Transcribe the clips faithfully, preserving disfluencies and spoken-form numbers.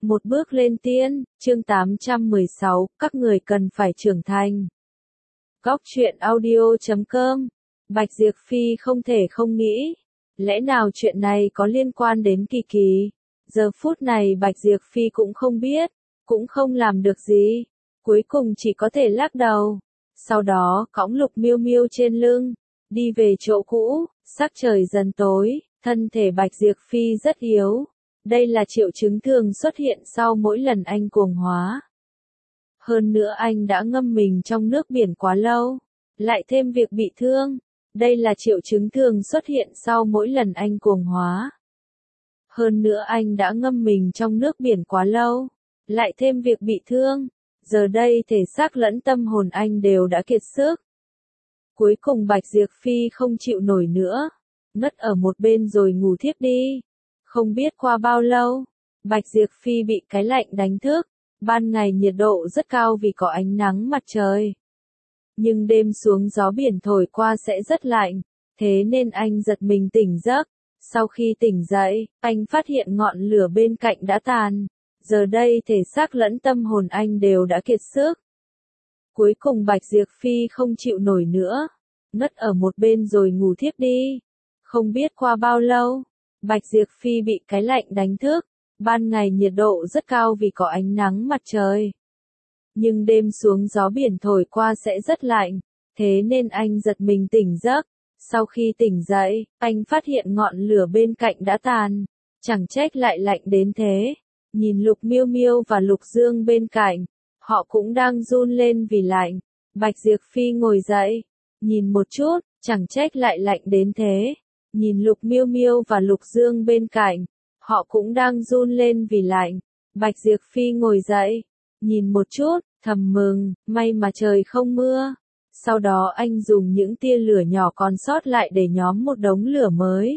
Một bước lên tiên, chương tám trăm mười sáu, các người cần phải trưởng thành. Góc truyện audio chấm com. Bạch Diệp Phi không thể không nghĩ. Lẽ nào chuyện này có liên quan đến Kỳ Kỳ? Giờ phút này Bạch Diệp Phi cũng không biết, cũng không làm được gì. Cuối cùng chỉ có thể lắc đầu. Sau đó cõng Lục Miêu Miêu trên lưng, đi về chỗ cũ. Sắc trời dần tối, thân thể Bạch Diệp Phi rất yếu. Đây là triệu chứng thường xuất hiện sau mỗi lần anh cuồng hóa. Hơn nữa anh đã ngâm mình trong nước biển quá lâu, lại thêm việc bị thương. Đây là triệu chứng thường xuất hiện sau mỗi lần anh cuồng hóa. Hơn nữa anh đã ngâm mình trong nước biển quá lâu, lại thêm việc bị thương. Giờ đây thể xác lẫn tâm hồn anh đều đã kiệt sức. Cuối cùng Bạch Diệp Phi không chịu nổi nữa, ngất ở một bên rồi ngủ thiếp đi. Không biết qua bao lâu, Bạch Diệp Phi bị cái lạnh đánh thức. Ban ngày nhiệt độ rất cao vì có ánh nắng mặt trời. Nhưng đêm xuống gió biển thổi qua sẽ rất lạnh, thế nên anh giật mình tỉnh giấc. Sau khi tỉnh dậy, anh phát hiện ngọn lửa bên cạnh đã tàn. Giờ đây thể xác lẫn tâm hồn anh đều đã kiệt sức. Cuối cùng Bạch Diệp Phi không chịu nổi nữa, ngất ở một bên rồi ngủ thiếp đi. Không biết qua bao lâu, Bạch Diệp Phi bị cái lạnh đánh thức. Ban ngày nhiệt độ rất cao vì có ánh nắng mặt trời. Nhưng đêm xuống gió biển thổi qua sẽ rất lạnh, thế nên anh giật mình tỉnh giấc. Sau khi tỉnh dậy, anh phát hiện ngọn lửa bên cạnh đã tàn. Chẳng trách lại lạnh đến thế. Nhìn Lục Miêu Miêu và Lục Dương bên cạnh, họ cũng đang run lên vì lạnh. Bạch Diệp Phi ngồi dậy, nhìn một chút, chẳng trách lại lạnh đến thế. Nhìn Lục Miêu Miêu và Lục Dương bên cạnh, họ cũng đang run lên vì lạnh. Bạch Diệp Phi ngồi dậy, nhìn một chút, thầm mừng, may mà trời không mưa. Sau đó anh dùng những tia lửa nhỏ còn sót lại để nhóm một đống lửa mới.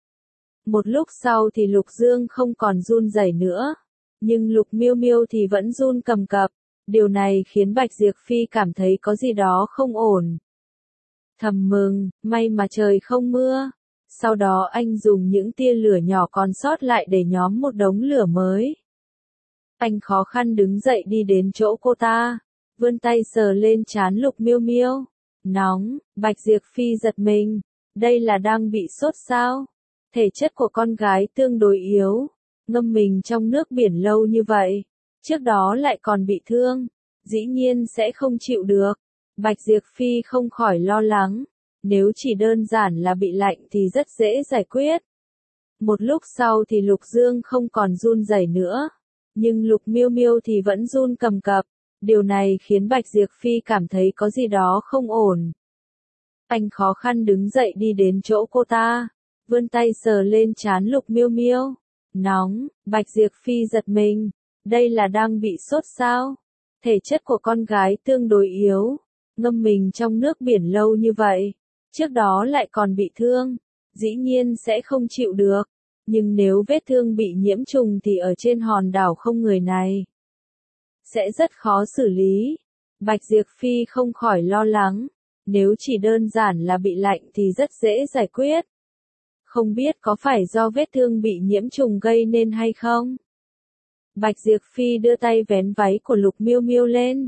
Một lúc sau thì Lục Dương không còn run rẩy nữa, nhưng Lục Miêu Miêu thì vẫn run cầm cập. Điều này khiến Bạch Diệp Phi cảm thấy có gì đó không ổn. Thầm mừng, may mà trời không mưa. Sau đó anh dùng những tia lửa nhỏ còn sót lại để nhóm một đống lửa mới. Anh khó khăn đứng dậy đi đến chỗ cô ta, vươn tay sờ lên trán Lục Miêu Miêu. Nóng, Bạch Diệp Phi giật mình, đây là đang bị sốt sao? Thể chất của con gái tương đối yếu, ngâm mình trong nước biển lâu như vậy, trước đó lại còn bị thương, dĩ nhiên sẽ không chịu được. Bạch Diệp Phi không khỏi lo lắng. Nếu chỉ đơn giản là bị lạnh thì rất dễ giải quyết. Một lúc sau thì Lục Dương không còn run rẩy nữa, nhưng Lục Miêu Miêu thì vẫn run cầm cập. Điều này khiến Bạch Diệp Phi cảm thấy có gì đó không ổn. Anh khó khăn đứng dậy đi đến chỗ cô ta, vươn tay sờ lên trán Lục Miêu Miêu. Nóng, Bạch Diệp Phi giật mình, đây là đang bị sốt sao? Thể chất của con gái tương đối yếu, ngâm mình trong nước biển lâu như vậy, trước đó lại còn bị thương, dĩ nhiên sẽ không chịu được. Nhưng nếu vết thương bị nhiễm trùng thì ở trên hòn đảo không người này sẽ rất khó xử lý. Bạch Diệp Phi không khỏi lo lắng. Nếu chỉ đơn giản là bị lạnh thì rất dễ giải quyết. Không biết có phải do vết thương bị nhiễm trùng gây nên hay không? Bạch Diệp Phi đưa tay vén váy của Lục Miêu Miêu lên.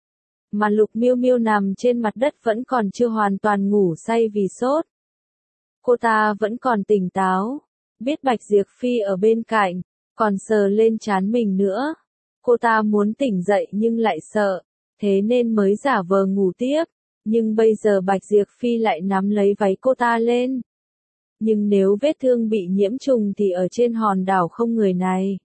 Mà Lục Miêu Miêu nằm trên mặt đất vẫn còn chưa hoàn toàn ngủ say vì sốt. Cô ta vẫn còn tỉnh táo, biết Bạch Diệp Phi ở bên cạnh, còn sờ lên trán mình nữa. Cô ta muốn tỉnh dậy nhưng lại sợ, thế nên mới giả vờ ngủ tiếp. Nhưng bây giờ Bạch Diệp Phi lại nắm lấy váy cô ta lên. Nhưng nếu vết thương bị nhiễm trùng thì ở trên hòn đảo không người này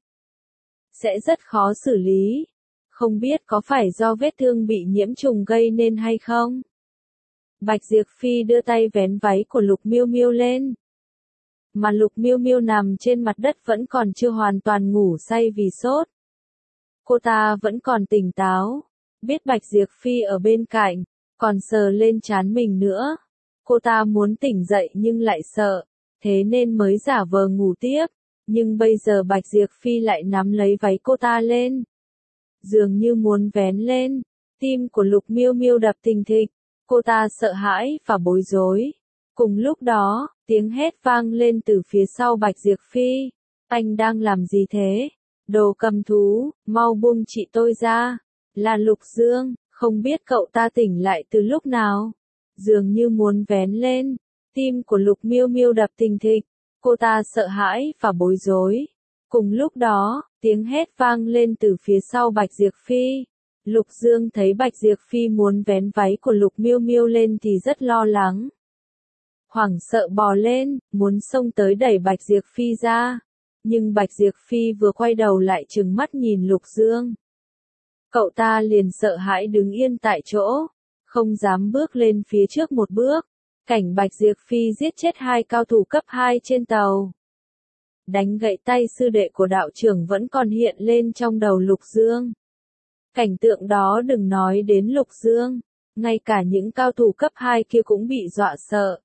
sẽ rất khó xử lý. Không biết có phải do vết thương bị nhiễm trùng gây nên hay không? Bạch Diệp Phi đưa tay vén váy của Lục Miêu Miêu lên. Mà Lục Miêu Miêu nằm trên mặt đất vẫn còn chưa hoàn toàn ngủ say vì sốt. Cô ta vẫn còn tỉnh táo, biết Bạch Diệp Phi ở bên cạnh, còn sờ lên trán mình nữa. Cô ta muốn tỉnh dậy nhưng lại sợ, thế nên mới giả vờ ngủ tiếp. Nhưng bây giờ Bạch Diệp Phi lại nắm lấy váy cô ta lên, dường như muốn vén lên. Tim của Lục Miêu Miêu đập thình thịch, cô ta sợ hãi và bối rối. Cùng lúc đó, tiếng hét vang lên từ phía sau Bạch Diệp Phi. Anh đang làm gì thế? Đồ cầm thú, mau buông chị tôi ra. Là Lục Dương, không biết cậu ta tỉnh lại từ lúc nào. Dường như muốn vén lên. Tim của Lục Miêu Miêu đập thình thịch. Cô ta sợ hãi và bối rối. Cùng lúc đó, tiếng hét vang lên từ phía sau Bạch Diệp Phi. Lục Dương thấy Bạch Diệp Phi muốn vén váy của Lục Miêu Miêu lên thì rất lo lắng. Hoảng sợ bò lên, muốn xông tới đẩy Bạch Diệp Phi ra. Nhưng Bạch Diệp Phi vừa quay đầu lại trừng mắt nhìn Lục Dương. Cậu ta liền sợ hãi đứng yên tại chỗ, không dám bước lên phía trước một bước. Cảnh Bạch Diệp Phi giết chết hai cao thủ cấp hai trên tàu. Đánh gãy tay sư đệ của đạo trưởng vẫn còn hiện lên trong đầu Lục Dương. Cảnh tượng đó đừng nói đến Lục Dương, ngay cả những cao thủ cấp hai kia cũng bị dọa sợ.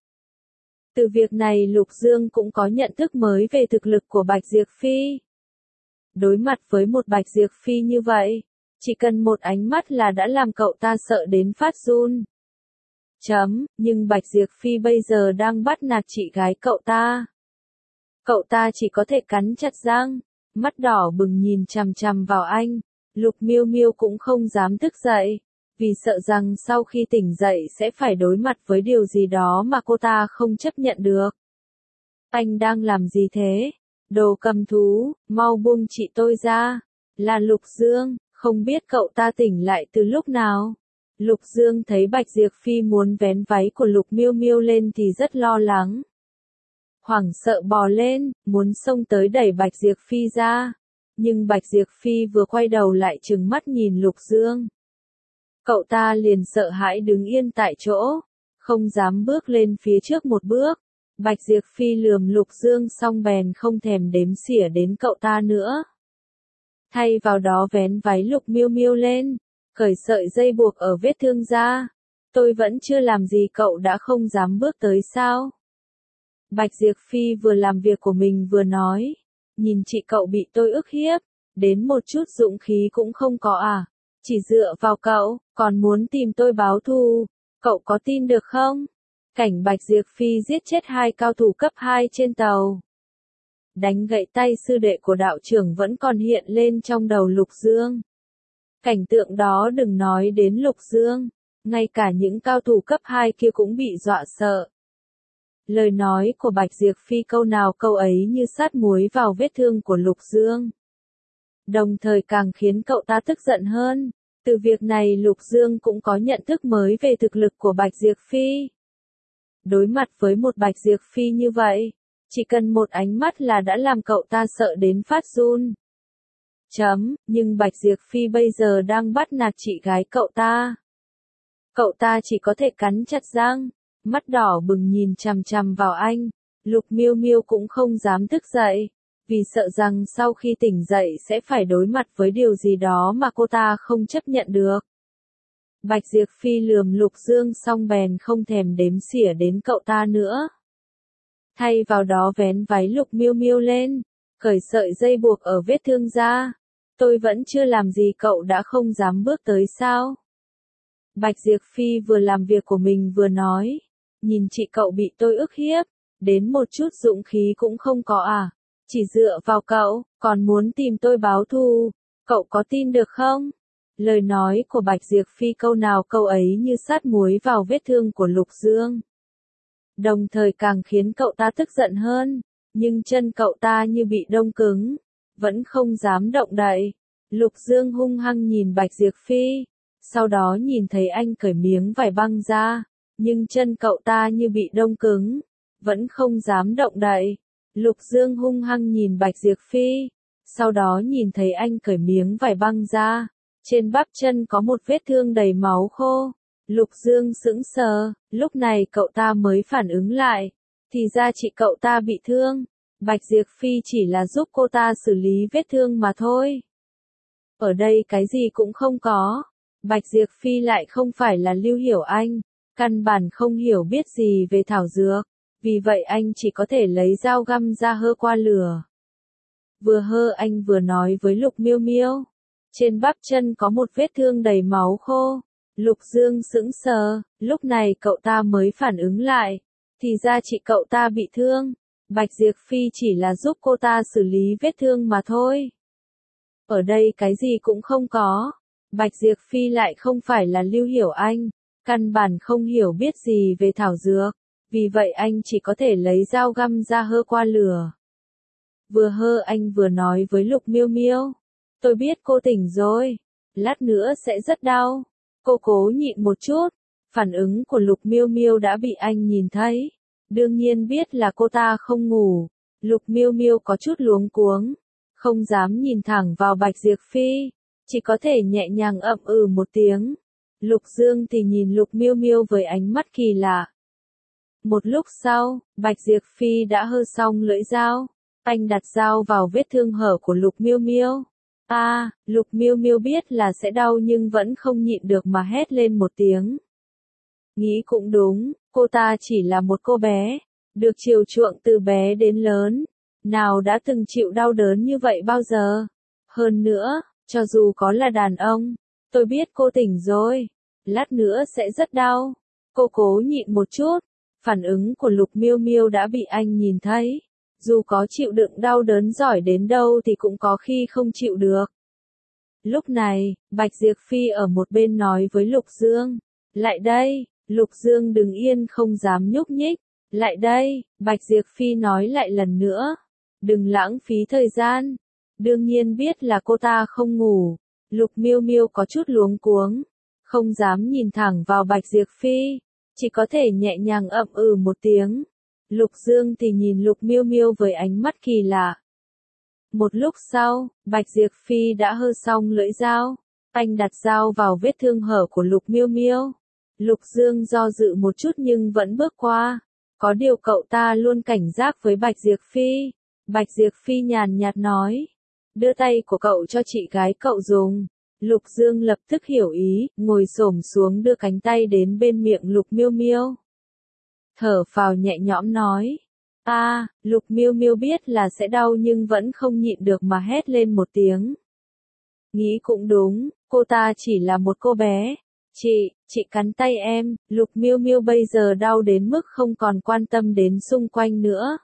Từ việc này Lục Dương cũng có nhận thức mới về thực lực của Bạch Diệp Phi. Đối mặt với một Bạch Diệp Phi như vậy, chỉ cần một ánh mắt là đã làm cậu ta sợ đến phát run. Chấm, nhưng Bạch Diệp Phi bây giờ đang bắt nạt chị gái cậu ta. Cậu ta chỉ có thể cắn chặt răng, mắt đỏ bừng nhìn chằm chằm vào anh. Lục Miêu Miêu cũng không dám thức dậy, vì sợ rằng sau khi tỉnh dậy sẽ phải đối mặt với điều gì đó mà cô ta không chấp nhận được. Anh đang làm gì thế? Đồ cầm thú, mau buông chị tôi ra. Là Lục Dương, không biết cậu ta tỉnh lại từ lúc nào. Lục Dương thấy Bạch Diệp Phi muốn vén váy của Lục Miêu Miêu lên thì rất lo lắng. Hoảng sợ bò lên, muốn xông tới đẩy Bạch Diệp Phi ra. Nhưng Bạch Diệp Phi vừa quay đầu lại trừng mắt nhìn Lục Dương. Cậu ta liền sợ hãi đứng yên tại chỗ, không dám bước lên phía trước một bước. Bạch Diệp Phi lườm Lục Dương xong bèn không thèm đếm xỉa đến cậu ta nữa. Thay vào đó vén váy Lục Miêu Miêu lên, cởi sợi dây buộc ở vết thương ra. Tôi vẫn chưa làm gì cậu đã không dám bước tới sao? Bạch Diệp Phi vừa làm việc của mình vừa nói. Nhìn chị cậu bị tôi ức hiếp, đến một chút dũng khí cũng không có à? Chỉ dựa vào cậu, còn muốn tìm tôi báo thù, cậu có tin được không? Cảnh Bạch Diệp Phi giết chết hai cao thủ cấp hai trên tàu. Đánh gãy tay sư đệ của đạo trưởng vẫn còn hiện lên trong đầu Lục Dương. Cảnh tượng đó đừng nói đến Lục Dương, ngay cả những cao thủ cấp hai kia cũng bị dọa sợ. Lời nói của Bạch Diệp Phi câu nào câu ấy như sát muối vào vết thương của Lục Dương. Đồng thời càng khiến cậu ta tức giận hơn. Từ việc này Lục Dương cũng có nhận thức mới về thực lực của Bạch Diệp Phi. Đối mặt với một Bạch Diệp Phi như vậy, chỉ cần một ánh mắt là đã làm cậu ta sợ đến phát run. Chấm, nhưng Bạch Diệp Phi bây giờ đang bắt nạt chị gái cậu ta. Cậu ta chỉ có thể cắn chặt răng, mắt đỏ bừng nhìn chằm chằm vào anh. Lục Miêu Miêu cũng không dám thức dậy, vì sợ rằng sau khi tỉnh dậy sẽ phải đối mặt với điều gì đó mà cô ta không chấp nhận được. Bạch Diệp Phi lườm Lục Dương xong bèn không thèm đếm xỉa đến cậu ta nữa. Thay vào đó vén váy Lục Miêu Miêu lên, cởi sợi dây buộc ở vết thương ra. Tôi vẫn chưa làm gì cậu đã không dám bước tới sao? Bạch Diệp Phi vừa làm việc của mình vừa nói. Nhìn chị cậu bị tôi ức hiếp, đến một chút dũng khí cũng không có à? Chỉ dựa vào cậu, còn muốn tìm tôi báo thù, cậu có tin được không? Lời nói của Bạch Diệp Phi câu nào câu ấy như sát muối vào vết thương của Lục Dương. Đồng thời càng khiến cậu ta tức giận hơn, nhưng chân cậu ta như bị đông cứng, vẫn không dám động đậy. Lục Dương hung hăng nhìn Bạch Diệp Phi, sau đó nhìn thấy anh cởi miếng vải băng ra, nhưng chân cậu ta như bị đông cứng, vẫn không dám động đậy. Lục Dương hung hăng nhìn Bạch Diệp Phi, sau đó nhìn thấy anh cởi miếng vải băng ra, trên bắp chân có một vết thương đầy máu khô. Lục Dương sững sờ, lúc này cậu ta mới phản ứng lại, thì ra chị cậu ta bị thương, Bạch Diệp Phi chỉ là giúp cô ta xử lý vết thương mà thôi. Ở đây cái gì cũng không có, Bạch Diệp Phi lại không phải là Lưu Hiểu Anh, căn bản không hiểu biết gì về thảo dược, vì vậy anh chỉ có thể lấy dao găm ra hơ qua lửa. Vừa hơ anh vừa nói với Lục Miêu Miêu, trên bắp chân có một vết thương đầy máu khô. Lục Dương sững sờ, lúc này cậu ta mới phản ứng lại, thì ra chị cậu ta bị thương, Bạch Diệp Phi chỉ là giúp cô ta xử lý vết thương mà thôi. Ở đây cái gì cũng không có. Bạch Diệp Phi lại không phải là Lưu Hiểu Anh, căn bản không hiểu biết gì về thảo dược, vì vậy anh chỉ có thể lấy dao găm ra hơ qua lửa. Vừa hơ anh vừa nói với Lục Miêu Miêu, tôi biết cô tỉnh rồi, lát nữa sẽ rất đau, cô cố nhịn một chút. Phản ứng của Lục Miêu Miêu đã bị anh nhìn thấy, đương nhiên biết là cô ta không ngủ. Lục Miêu Miêu có chút luống cuống, không dám nhìn thẳng vào Bạch Diệp Phi, chỉ có thể nhẹ nhàng ậm ừ một tiếng. Lục Dương thì nhìn Lục Miêu Miêu với ánh mắt kỳ lạ. Một lúc sau, Bạch Diệp Phi đã hơ xong lưỡi dao, anh đặt dao vào vết thương hở của Lục Miêu Miêu. A, à, Lục Miêu Miêu biết là sẽ đau nhưng vẫn không nhịn được mà hét lên một tiếng. Nghĩ cũng đúng, cô ta chỉ là một cô bé, được chiều chuộng từ bé đến lớn, nào đã từng chịu đau đớn như vậy bao giờ. Hơn nữa, cho dù có là đàn ông, tôi biết cô tỉnh rồi, lát nữa sẽ rất đau. Cô cố nhịn một chút, phản ứng của Lục Miêu Miêu đã bị anh nhìn thấy. Dù có chịu đựng đau đớn giỏi đến đâu thì cũng có khi không chịu được. Lúc này, Bạch Diệp Phi ở một bên nói với Lục Dương, lại đây. Lục Dương đứng yên không dám nhúc nhích. Lại đây, Bạch Diệp Phi nói lại lần nữa. Đừng lãng phí thời gian. Đương nhiên biết là cô ta không ngủ. Lục Miêu Miêu có chút luống cuống, không dám nhìn thẳng vào Bạch Diệp Phi, chỉ có thể nhẹ nhàng ậm ừ một tiếng. Lục Dương thì nhìn Lục Miêu Miêu với ánh mắt kỳ lạ. Một lúc sau, Bạch Diệp Phi đã hơ xong lưỡi dao, anh đặt dao vào vết thương hở của Lục Miêu Miêu. Lục Dương do dự một chút nhưng vẫn bước qua. Có điều cậu ta luôn cảnh giác với Bạch Diệp Phi. Bạch Diệp Phi nhàn nhạt nói, đưa tay của cậu cho chị gái cậu dùng. Lục Dương lập tức hiểu ý, ngồi xổm xuống đưa cánh tay đến bên miệng Lục Miêu Miêu. Thở phào nhẹ nhõm nói, a, à, Lục Miêu Miêu biết là sẽ đau nhưng vẫn không nhịn được mà hét lên một tiếng. Nghĩ cũng đúng, cô ta chỉ là một cô bé. Chị, chị cắn tay em. Lục Miêu Miêu bây giờ đau đến mức không còn quan tâm đến xung quanh nữa.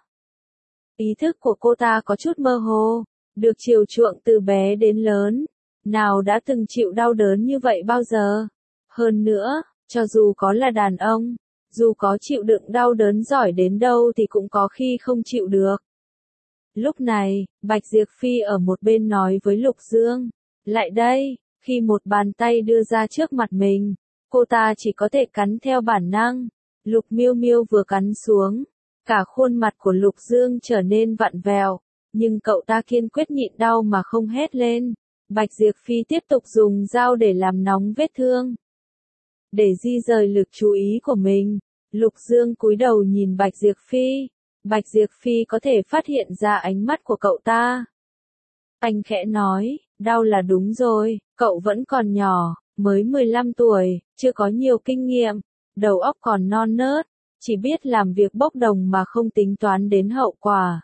Ý thức của cô ta có chút mơ hồ, được chiều chuộng từ bé đến lớn, nào đã từng chịu đau đớn như vậy bao giờ. Hơn nữa, cho dù có là đàn ông, dù có chịu đựng đau đớn giỏi đến đâu thì cũng có khi không chịu được. Lúc này, Bạch Diệp Phi ở một bên nói với Lục Dương, lại đây. Khi một bàn tay đưa ra trước mặt mình, cô ta chỉ có thể cắn theo bản năng. Lục Miêu Miêu vừa cắn xuống, cả khuôn mặt của Lục Dương trở nên vặn vẹo, nhưng cậu ta kiên quyết nhịn đau mà không hét lên. Bạch Diệp Phi tiếp tục dùng dao để làm nóng vết thương. Để di rời lực chú ý của mình, Lục Dương cúi đầu nhìn Bạch Diệp Phi. Bạch Diệp Phi có thể phát hiện ra ánh mắt của cậu ta. Anh khẽ nói, đau là đúng rồi, cậu vẫn còn nhỏ, mới mười lăm tuổi, chưa có nhiều kinh nghiệm, đầu óc còn non nớt, chỉ biết làm việc bốc đồng mà không tính toán đến hậu quả.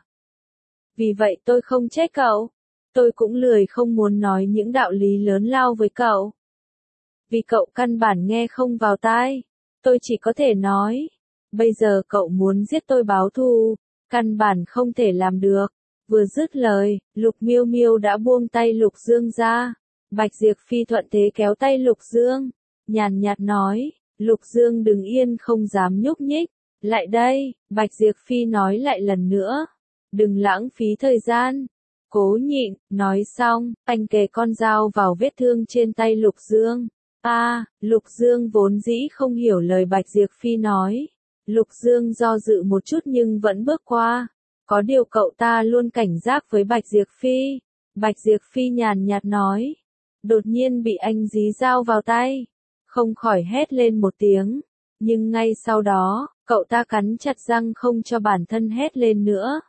Vì vậy tôi không trách cậu, tôi cũng lười không muốn nói những đạo lý lớn lao với cậu. Vì cậu căn bản nghe không vào tai, tôi chỉ có thể nói, bây giờ cậu muốn giết tôi báo thù, căn bản không thể làm được. Vừa dứt lời, Lục Miêu Miêu đã buông tay Lục Dương ra. Bạch Diệp Phi thuận thế kéo tay Lục Dương, nhàn nhạt nói, Lục Dương đứng yên không dám nhúc nhích. Lại đây, Bạch Diệp Phi nói lại lần nữa, đừng lãng phí thời gian. Cố nhịn, nói xong, anh kề con dao vào vết thương trên tay Lục Dương. A, à, Lục Dương vốn dĩ không hiểu lời Bạch Diệp Phi nói. Lục Dương do dự một chút nhưng vẫn bước qua. Có điều cậu ta luôn cảnh giác với Bạch Diệp Phi. Bạch Diệp Phi nhàn nhạt nói. Đột nhiên bị anh dí dao vào tay. Không khỏi hét lên một tiếng. Nhưng ngay sau đó, cậu ta cắn chặt răng không cho bản thân hét lên nữa.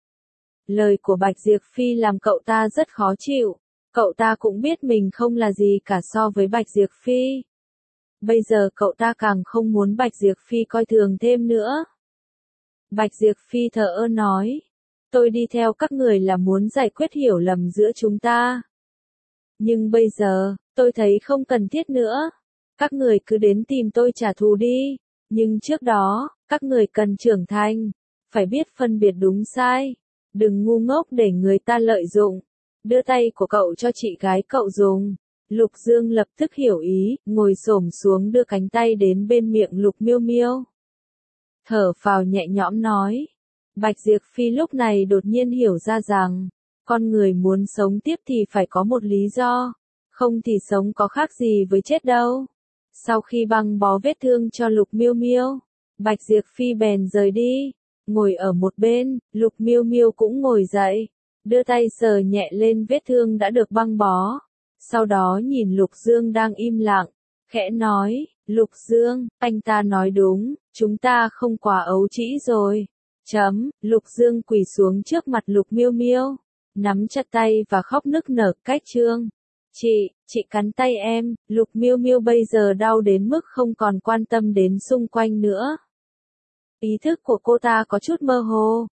Lời của Bạch Diệp Phi làm cậu ta rất khó chịu. Cậu ta cũng biết mình không là gì cả so với Bạch Diệp Phi. Bây giờ cậu ta càng không muốn Bạch Diệp Phi coi thường thêm nữa. Bạch Diệp Phi thờ ơ nói, tôi đi theo các người là muốn giải quyết hiểu lầm giữa chúng ta. Nhưng bây giờ, tôi thấy không cần thiết nữa. Các người cứ đến tìm tôi trả thù đi. Nhưng trước đó, các người cần trưởng thành. Phải biết phân biệt đúng sai. Đừng ngu ngốc để người ta lợi dụng. đưa tay của cậu cho chị gái cậu dùng. Lục Dương lập tức hiểu ý, ngồi xổm xuống đưa cánh tay đến bên miệng Lục Miêu Miêu. Thở phào nhẹ nhõm nói. Bạch Diệp Phi lúc này đột nhiên hiểu ra rằng, con người muốn sống tiếp thì phải có một lý do, không thì sống có khác gì với chết đâu. Sau khi băng bó vết thương cho Lục Miêu Miêu, Bạch Diệp Phi bèn rời đi, ngồi ở một bên, Lục Miêu Miêu cũng ngồi dậy, đưa tay sờ nhẹ lên vết thương đã được băng bó. Sau đó nhìn Lục Dương đang im lặng, khẽ nói, Lục Dương, anh ta nói đúng, chúng ta không quá ấu trĩ rồi. Chấm, Lục Dương quỳ xuống trước mặt Lục Miêu Miêu, nắm chặt tay và khóc nức nở cách trương. Chị, chị cắn tay em. Lục Miêu Miêu bây giờ đau đến mức không còn quan tâm đến xung quanh nữa. Ý thức của cô ta có chút mơ hồ,